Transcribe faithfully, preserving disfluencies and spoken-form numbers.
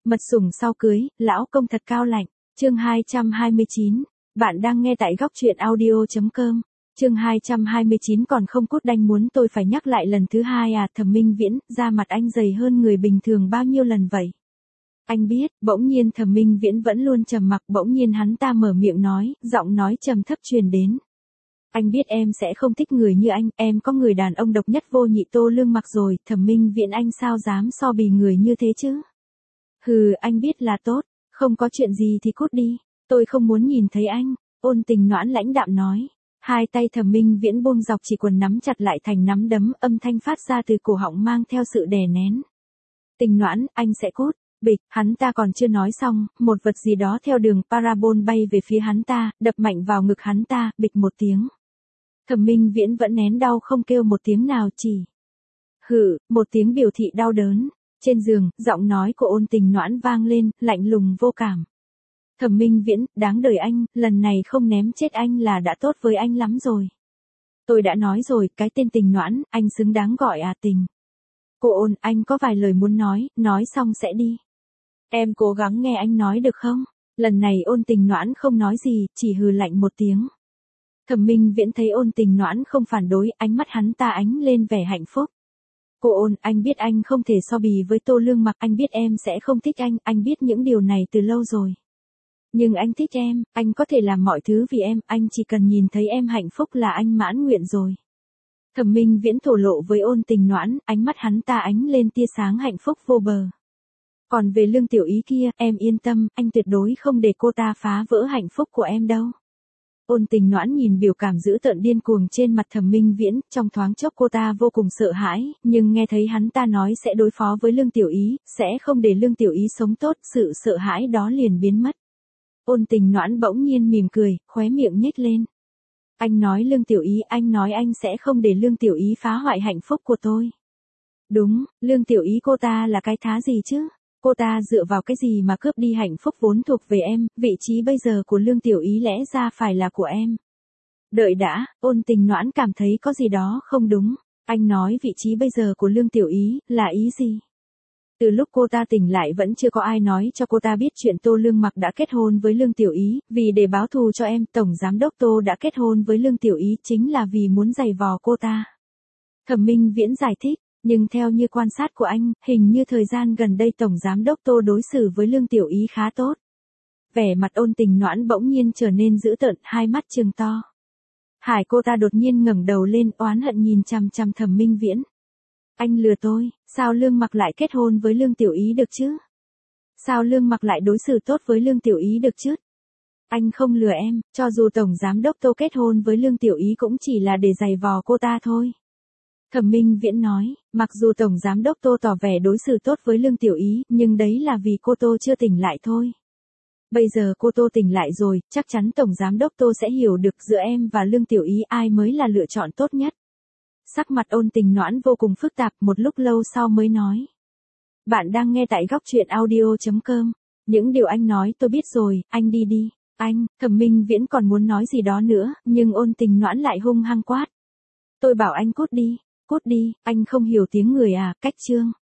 Mật sủng sau cưới, lão công thật cao lạnh. Chương hai trăm hai mươi chín. Bạn đang nghe tại góc truyện audio chấm com. Chương hai trăm hai mươi chín còn không cút đanh muốn tôi phải nhắc lại lần thứ hai à? Thẩm Minh Viễn, da mặt anh dày hơn người bình thường bao nhiêu lần vậy? Anh biết. Bỗng nhiên Thẩm Minh Viễn vẫn luôn trầm mặc, bỗng nhiên hắn ta mở miệng nói, giọng nói trầm thấp truyền đến. Anh biết em sẽ không thích người như anh, em có người đàn ông độc nhất vô nhị Tô Lương Mặc rồi. Thẩm Minh Viễn, anh sao dám so bì người như thế chứ? Hừ, anh biết là tốt, không có chuyện gì thì cút đi, tôi không muốn nhìn thấy anh. Ôn Tình Noãn lãnh đạm nói. Hai tay Thẩm Minh Viễn buông dọc chỉ quần nắm chặt lại thành nắm đấm, âm thanh phát ra từ cổ họng mang theo sự đè nén. Tình Noãn, anh sẽ cút. Bịch, hắn ta còn chưa nói xong, một vật gì đó theo đường parabol bay về phía hắn ta, đập mạnh vào ngực hắn ta, bịch một tiếng. Thẩm Minh Viễn vẫn nén đau không kêu một tiếng nào, chỉ hừ, một tiếng biểu thị đau đớn. Trên giường, giọng nói của Ôn Tình Noãn vang lên, lạnh lùng vô cảm. Thẩm Minh Viễn, đáng đời anh, lần này không ném chết anh là đã tốt với anh lắm rồi. Tôi đã nói rồi, cái tên Tình Noãn, anh xứng đáng gọi à Tình. Cô Ôn, anh có vài lời muốn nói, nói xong sẽ đi. Em cố gắng nghe anh nói được không? Lần này Ôn Tình Noãn không nói gì, chỉ hừ lạnh một tiếng. Thẩm Minh Viễn thấy Ôn Tình Noãn không phản đối, ánh mắt hắn ta ánh lên vẻ hạnh phúc. Cô Ôn, anh biết anh không thể so bì với Tô Lương Mặc, anh biết em sẽ không thích anh, anh biết những điều này từ lâu rồi. Nhưng anh thích em, anh có thể làm mọi thứ vì em, anh chỉ cần nhìn thấy em hạnh phúc là anh mãn nguyện rồi. Thẩm Minh Viễn thổ lộ với Ôn Tình Noãn, ánh mắt hắn ta ánh lên tia sáng hạnh phúc vô bờ. Còn về Lương Tiểu Ý kia, em yên tâm, anh tuyệt đối không để cô ta phá vỡ hạnh phúc của em đâu. Ôn Tình Noãn nhìn biểu cảm dữ tợn điên cuồng trên mặt Thẩm Minh Viễn, trong thoáng chốc cô ta vô cùng sợ hãi, nhưng nghe thấy hắn ta nói sẽ đối phó với Lương Tiểu Ý, sẽ không để Lương Tiểu Ý sống tốt, sự sợ hãi đó liền biến mất. Ôn Tình Noãn bỗng nhiên mỉm cười, khóe miệng nhếch lên. Anh nói Lương Tiểu Ý, anh nói anh sẽ không để Lương Tiểu Ý phá hoại hạnh phúc của tôi. Đúng, Lương Tiểu Ý cô ta là cái thá gì chứ? Cô ta dựa vào cái gì mà cướp đi hạnh phúc vốn thuộc về em, vị trí bây giờ của Lương Tiểu Ý lẽ ra phải là của em. Đợi đã, Ôn Tình Noãn cảm thấy có gì đó không đúng. Anh nói vị trí bây giờ của Lương Tiểu Ý, là ý gì? Từ lúc cô ta tỉnh lại vẫn chưa có ai nói cho cô ta biết chuyện Tô Lương Mặc đã kết hôn với Lương Tiểu Ý, vì để báo thù cho em, Tổng Giám đốc Tô đã kết hôn với Lương Tiểu Ý chính là vì muốn giày vò cô ta. Thẩm Minh Viễn giải thích. Nhưng theo như quan sát của anh, hình như thời gian gần đây Tổng Giám đốc Tô đối xử với Lương Tiểu Ý khá tốt. Vẻ mặt Ôn Tình Noãn bỗng nhiên trở nên dữ tợn, hai mắt trừng to. Hải cô ta đột nhiên ngẩng đầu lên, oán hận nhìn chằm chằm Thẩm Minh Viễn. Anh lừa tôi, sao Lương Mặc lại kết hôn với Lương Tiểu Ý được chứ? Sao Lương Mặc lại đối xử tốt với Lương Tiểu Ý được chứ? Anh không lừa em, cho dù Tổng Giám đốc Tô kết hôn với Lương Tiểu Ý cũng chỉ là để giày vò cô ta thôi. Thẩm Minh Viễn nói, mặc dù Tổng Giám đốc Tô tỏ vẻ đối xử tốt với Lương Tiểu Ý, nhưng đấy là vì cô Tô chưa tỉnh lại thôi. Bây giờ cô Tô tỉnh lại rồi, chắc chắn Tổng Giám đốc Tô sẽ hiểu được giữa em và Lương Tiểu Ý ai mới là lựa chọn tốt nhất. Sắc mặt Ôn Tình Noãn vô cùng phức tạp, một lúc lâu sau mới nói. Bạn đang nghe tại góc truyện audio chấm com. Những điều anh nói tôi biết rồi, anh đi đi. Anh, Thẩm Minh Viễn còn muốn nói gì đó nữa, nhưng Ôn Tình Noãn lại hung hăng quát. Tôi bảo anh cút đi. Cút đi, anh không hiểu tiếng người à, cách chương.